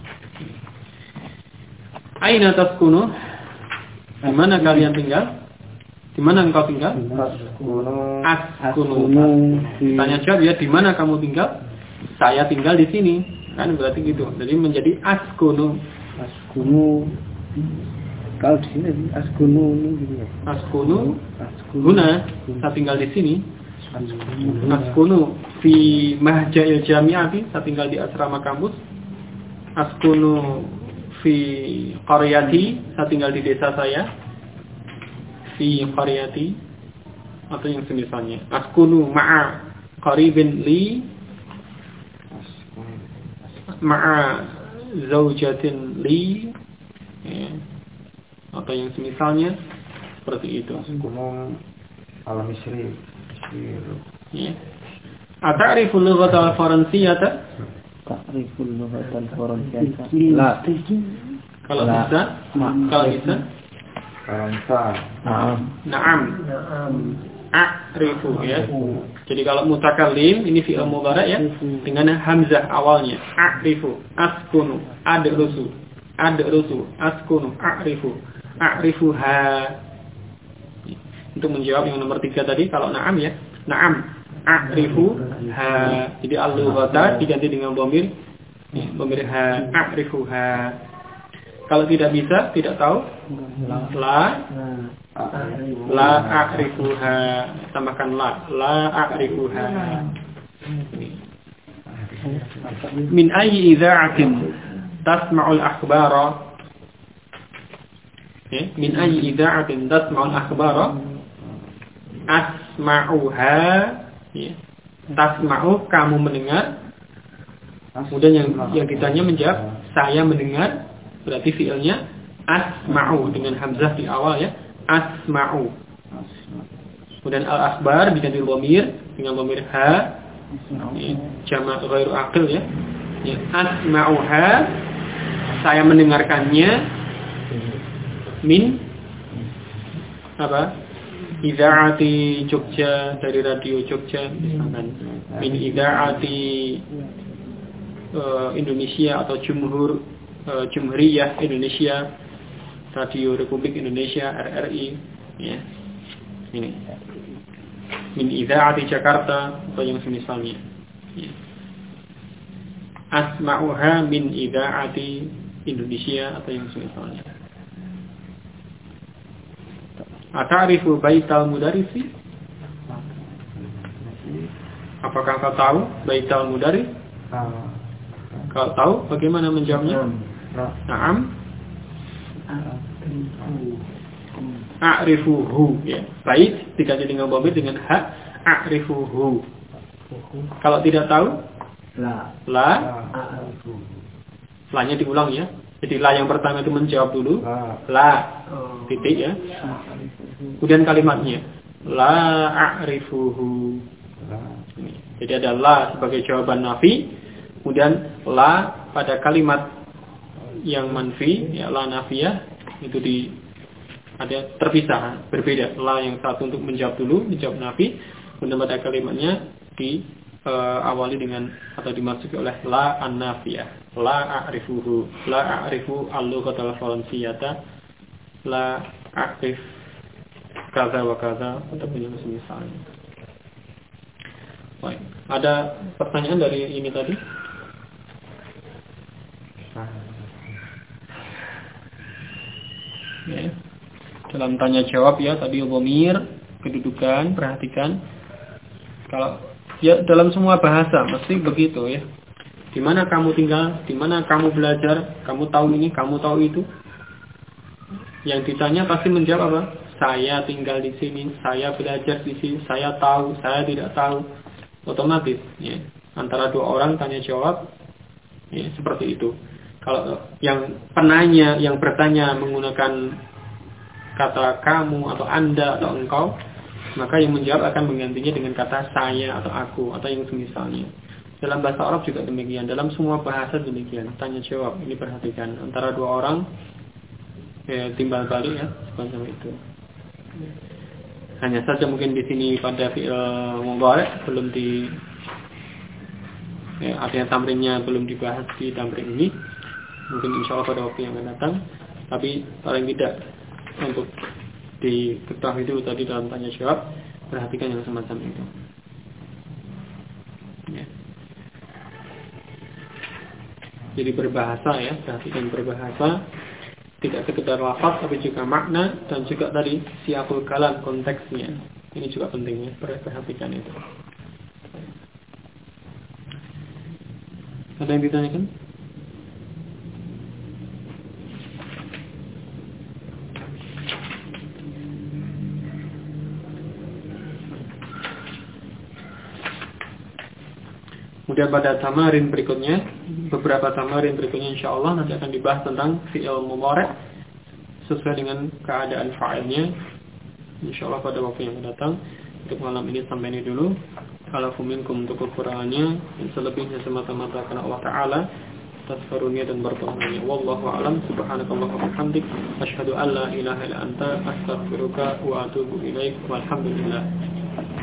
Aina taskunu? Di mana kalian tinggal? Di mana engkau tinggal? Askunu. Tanya jawab ya, di mana kamu tinggal? Saya tinggal di sini. Kan berarti gitu. Jadi menjadi askunu. Askunu. Kalau di sini askunu gitu ya. Askunu. Guna, saya tinggal di sini. Askunu fi mahja'il jami'ati, saya tinggal di asrama kampus. Askunu fi qaryati, saya tinggal di desa saya. Fi qaryati atau yang semisalnya. Askunu ma'a qaribin li, ma'a zaujatin li, ya. Atau yang semisalnya seperti itu. Askunu ala Misri. Ya. Ata'riful lughatal faransiyata? Ta'riful lughatal faransiyata. La. Kalau bisa, kalau bisa. Faransa. Naam. A'rifu ya. Jadi kalau mutakallim ini fi'il mudhari' ya dengan hamzah awalnya. A'rifu, askunu, adrusu, askunu, a'rifu, a'rifuha. Untuk menjawab yang nomor 3 tadi, kalau na'am ya, na'am, a'rifu ha. Jadi al-lughata diganti dengan dhamir, dhamir ha, a'rifu ha. Kalau tidak bisa, tidak tahu, la a'rifu ha. Tambahkan la a'rifu ha. Min ayyi idza'atin tasma'ul akhbara? Min ayyi idza'atin tasma'ul akhbara? Asma'uha, ya. Tasma'u, kamu mendengar. Kemudian yang ditanya menjawab, saya mendengar. Berarti fi'ilnya asma'u dengan hamzah di awal ya. Asma'u. Kemudian al-akhbar diganti dhamir dengan dhamir ha. Ya, jamak ghairu aqil ya. Ya, asma'uha, saya mendengarkannya. Min apa? Idza'ati Jogja, dari radio Jogja misalkan. Min idza'ati Indonesia atau Jumhuriyah Indonesia, Radio Republik Indonesia RRI ya. Ini. Min idza'ati Jakarta atau yang semisalnya. Ya. Asma'uha min idza'ati Indonesia atau yang semisalnya. Ata'rifu baital mudarrisi? Apakah kau tahu baital mudarris? Kalau tahu, bagaimana menjawabnya? Naam. A'rifuhu ya. Bait diganti dengan dhamir dengan ha, a'rifuhu. Kalau tidak tahu? La. La-nya diulang ya. Jadi la yang pertama itu menjawab dulu. La. Titik ya. Kemudian kalimatnya la a'rifuhu. Jadi ada la sebagai jawaban nafi, kemudian la pada kalimat yang manfi ya, la nafiyah itu ada terpisah, berbeda. La yang satu untuk menjawab dulu, menjawab nafi, kemudian pada kalimatnya awali dengan atau dimasuki oleh la an-nafiyah. La a'rifuhu, la a'rifu al-lughatal faransiyata, la a'rif kaza wa kaza ataupun yang semisalnya. Baik, ada pertanyaan dari ini tadi? Ya. Dalam tanya jawab ya tadi dhamir, kedudukan, perhatikan. Kalau ya dalam semua bahasa mesti begitu ya. Di mana kamu tinggal, di mana kamu belajar, kamu tahu ini, kamu tahu itu. Yang ditanya pasti menjawab apa? Saya tinggal di sini, saya belajar di sini, saya tahu, saya tidak tahu. otomatis ya. Antara dua orang tanya jawab ya, seperti itu. Kalau yang penanya, yang bertanya menggunakan kata kamu atau anda atau engkau, maka yang menjawab akan menggantinya dengan kata saya atau aku atau yang semisalnya. Dalam bahasa Arab juga demikian, dalam semua bahasa demikian, tanya jawab. Ini perhatikan, antara dua orang timbal balik ya, semacam itu. Hanya saja mungkin di sini pada fi'il mudhari' belum di artinya tamrinnya belum dibahas di tamrin ini. Mungkin insyaallah pada waktu yang akan datang. Tapi paling tidak untuk diketahui dulu tadi dalam tanya jawab, perhatikan yang semacam itu. Ya. Jadi berbahasa ya, perhatikan berbahasa, tidak sekedar lafaz tapi juga makna dan juga tadi siyaqul kalam, konteksnya. Ini juga penting ya, perhatikan itu. Ada yang ditanyakan? Kemudian pada tamarin berikutnya, beberapa tamarin berikutnya insyaallah nanti akan dibahas tentang fi'il mudhari' sesuai dengan keadaan fa'ilnya. Insyaallah pada waktu yang datang. Untuk malam ini sampai ini dulu. Kalau minkum untuk kekurangannya, dan selebihnya semata-mata karena Allah Ta'ala atas karunia dan bertauhidnya. Wallahu a'lam. Subhanakallahumma wa bihamdik, asyhadu an la ilaha illa anta, astaghfiruka wa atubu ilaik. Walhamdulillah.